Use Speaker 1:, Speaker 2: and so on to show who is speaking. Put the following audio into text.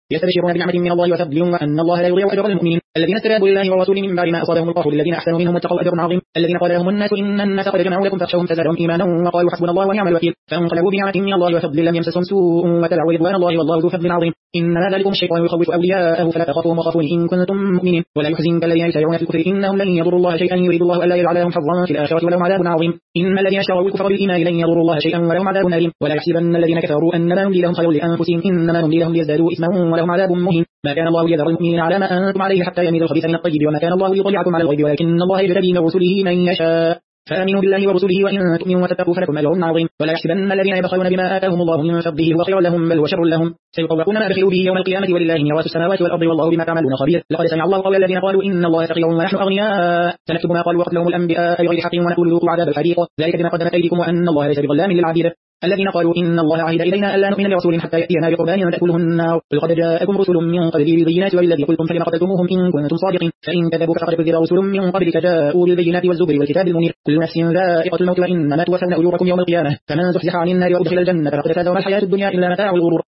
Speaker 1: يستبشرون بنعمة من الله وفضل وأن الله لا يضيع أجر المؤمنين الذين استجابوا لله والرسول من بعد ما أصابهم القرح للذين أحسنوا منهم واتقوا أجر عظيم الذين قال لهم الناس إن الناس قد جمعوا لكم فاخشوهم فزادهم إيمانا وقالوا حسبنا الله ونعم الوكيل فانقلبوا بنعمة من الله وفضل لم يمسسهم سوء وتبعوا رضوان الله والله ذو فضل عظيم إنما ذلكم الشيطان يخوف أولياءه فلا تخافوهم وخافون إن كنتم مؤمنين ولا يحزنك الذين يسارعون في الكفر إنهم لن يضروا الله شيئا يريد الله ألا يجعل لهم حظا في الآخرة ولهم عذاب عظيم إن الذين اشتروا الكفر بالإيمان لن يضروا الله شيئا ولهم عذاب أليم ولا يحسبن الذين كفروا أنما نملي لهم خير لأنفسهم إنما نملي لهم ليزدادوا إثما ولهم عذاب مهين ما كان الله ليذر المؤمنين على ما أنتم عليه حتى يميز الخبيث من الطيب وما كان الله ليطلعكم على الغيب ولكن الله يجتبي من رسله من يشاء فآمنوا بالله ورسله وإن تؤمنوا وتتقوا فلكم أجر عظيم ولا يحسبن الذين يبخلون بما آتاهم الله من فضله هو خير لهم بل هو شر لهم سيطوقون ما بخلوا به يوم القيامة ولله ميراث السماوات والأرض والله بما تعملون خبير لقد سمع الله قول الذين قالوا إن الله فقير ونحن أغنياء سنكتب ما قالوا وقتلهم الأنبياء بغير حق ونقول ذوقوا عذاب الحريق ذلك بما قدمت أيديكم وأن الله ليس بظلام للعبيد الذين قالوا إن الله عهد إلينا ألا نؤمن لرسول حتى يأتينا بقربان تأكله النار قد جاءكم رسل من قبلي بالبينات والذي قلتم فلم قتلتموهم إن كنتم صادقين فإن كذبوك فقد كذب رسل من قبلك جاءوا بالبينات والزبر والكتاب المنير كل نفس ذائقة الموت وإنما توفون أجوركم يوم القيامة فمن زحزح عن النار وأدخل الجنة فقد فاز وما الحياة الدنيا إلا متاع الغرور